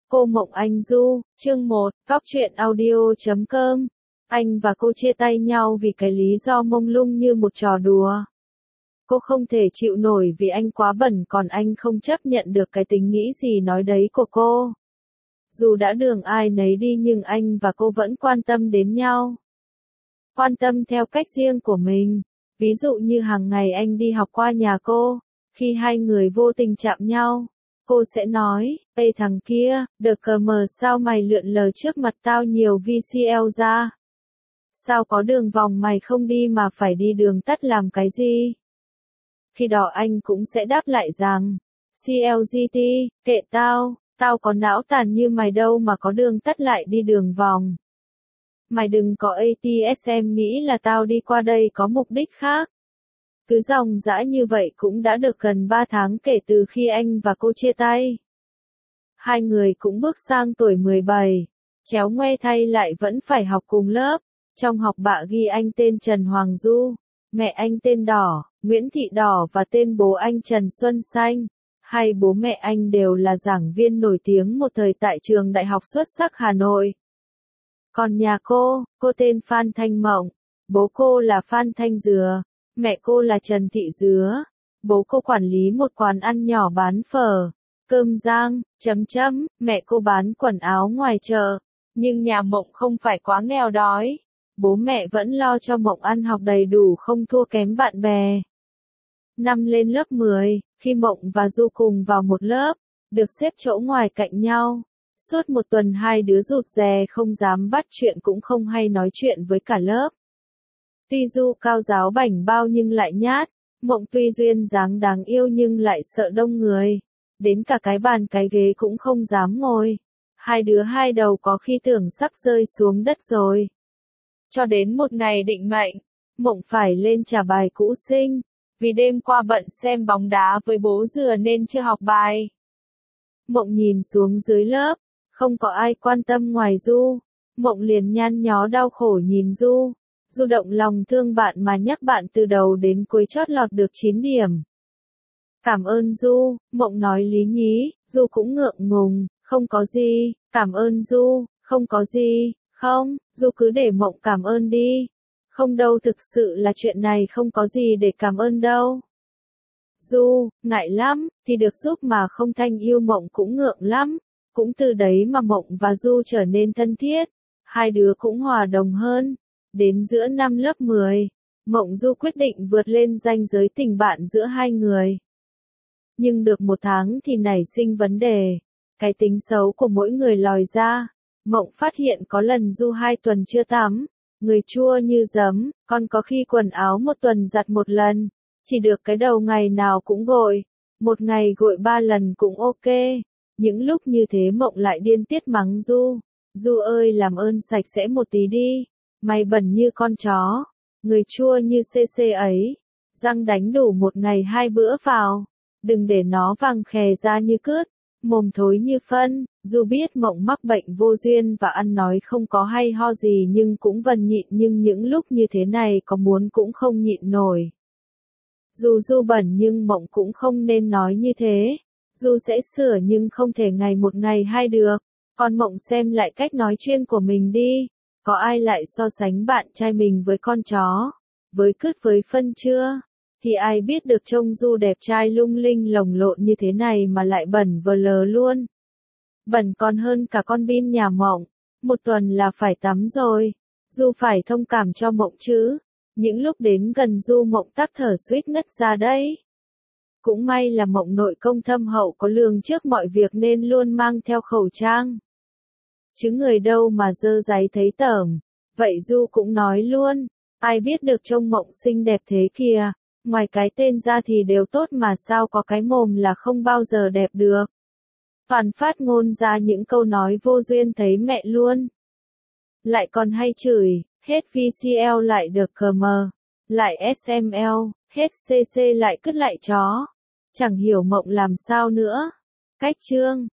Cô Mộng Anh Du, chương 1, Góc truyện audio.com. Anh và cô chia tay nhau vì cái lý do mông lung như một trò đùa. Cô không thể chịu nổi vì anh quá bẩn, còn anh không chấp nhận được cái tính nghĩ gì nói đấy của cô. Dù đã đường ai nấy đi nhưng anh và cô vẫn quan tâm đến nhau. Quan tâm theo cách riêng của mình. Ví dụ như hàng ngày anh đi học qua nhà cô, khi hai người vô tình chạm nhau, cô sẽ nói, ê thằng kia, được cờ mờ sao mày lượn lờ trước mặt tao nhiều VCL ra. Sao có đường vòng mày không đi mà phải đi đường tắt làm cái gì? Khi đó anh cũng sẽ đáp lại rằng, CLGT, kệ tao, tao có não tàn như mày đâu mà có đường tắt lại đi đường vòng. Mày đừng có ATSM nghĩ là tao đi qua đây có mục đích khác. Cứ dòng dã như vậy cũng đã được gần 3 tháng kể từ khi anh và cô chia tay. Hai người cũng bước sang tuổi 17, chéo ngoe thay lại vẫn phải học cùng lớp. Trong học bạ ghi anh tên Trần Hoàng Du, mẹ anh tên Đỏ, Nguyễn Thị Đỏ và tên bố anh Trần Xuân Xanh. Hai bố mẹ anh đều là giảng viên nổi tiếng một thời tại trường Đại học Xuất sắc Hà Nội. Còn nhà cô tên Phan Thanh Mộng, bố cô là Phan Thanh Dừa, mẹ cô là Trần Thị Dứa. Bố cô quản lý một quán ăn nhỏ bán phở, cơm rang, mẹ cô bán quần áo ngoài chợ. Nhưng nhà Mộng không phải quá nghèo đói. Bố mẹ vẫn lo cho Mộng ăn học đầy đủ không thua kém bạn bè. Năm lên lớp 10, khi Mộng và Du cùng vào một lớp, được xếp chỗ ngoài cạnh nhau. Suốt một tuần hai đứa rụt rè không dám bắt chuyện cũng không hay nói chuyện với cả lớp. Tuy Du cao giáo bảnh bao nhưng lại nhát, Mộng tuy duyên dáng đáng yêu nhưng lại sợ đông người. Đến cả cái bàn cái ghế cũng không dám ngồi. Hai đứa hai đầu có khi tưởng sắp rơi xuống đất rồi. Cho đến một ngày định mệnh, Mộng phải lên trả bài cũ sinh. Vì đêm qua bận xem bóng đá với bố Dừa nên chưa học bài. Mộng nhìn xuống dưới lớp, không có ai quan tâm ngoài Du. Mộng liền nhăn nhó đau khổ nhìn Du. Du động lòng thương bạn mà nhắc bạn từ đầu đến cuối chót lọt được 9 điểm. Cảm ơn Du, Mộng nói lý nhí. Du cũng ngượng ngùng, không có gì, cảm ơn Du, không có gì, không, Du cứ để Mộng cảm ơn đi. Không đâu, thực sự là chuyện này không có gì để cảm ơn đâu. Du, ngại lắm, thì được giúp mà không thanh yêu. Mộng cũng ngượng lắm. Cũng từ đấy mà Mộng và Du trở nên thân thiết. Hai đứa cũng hòa đồng hơn. Đến giữa năm lớp 10, Mộng Du quyết định vượt lên ranh giới tình bạn giữa hai người. Nhưng được một tháng thì nảy sinh vấn đề. Cái tính xấu của mỗi người lòi ra. Mộng phát hiện có lần Du 2 tuần chưa tắm, người chua như giấm, còn có khi quần áo một tuần giặt một lần. Chỉ được cái đầu ngày nào cũng gội. Một ngày gội 3 lần cũng ok. Những lúc như thế Mộng lại điên tiết mắng Du. Du ơi, làm ơn sạch sẽ một tí đi. Mày bẩn như con chó. Người chua như CC ấy. Răng đánh đủ một ngày 2 bữa vào. Đừng để nó vàng khè ra như cứt. Mồm thối như phân. Du biết Mộng mắc bệnh vô duyên và ăn nói không có hay ho gì nhưng cũng vần nhịn, nhưng những lúc như thế này có muốn cũng không nhịn nổi. Dù Du bẩn nhưng Mộng cũng không nên nói như thế. Du sẽ sửa nhưng không thể ngày một ngày hai được. Còn Mộng xem lại cách nói chuyện của mình đi. Có ai lại so sánh bạn trai mình với con chó, với cứt với phân chưa? Thì ai biết được trông Du đẹp trai lung linh lồng lộn như thế này mà lại bẩn vờ lờ luôn. Bẩn còn hơn cả con bin nhà Mộng. Một tuần là phải tắm rồi. Du phải thông cảm cho Mộng chứ. Những lúc đến gần Du Mộng tắc thở suýt ngất ra đấy. Cũng may là Mộng nội công thâm hậu có lường trước mọi việc nên luôn mang theo khẩu trang. Chứ người đâu mà dơ dáy thấy tởm. Vậy Du cũng nói luôn. Ai biết được trông Mộng xinh đẹp thế kìa. Ngoài cái tên ra thì đều tốt mà sao có cái mồm là không bao giờ đẹp được. Toàn phát ngôn ra những câu nói vô duyên thấy mẹ luôn. Lại còn hay chửi, hết VCL lại được CM, lại SML, hết CC lại cứt lại chó. Chẳng hiểu Mộng làm sao nữa. Cách chương.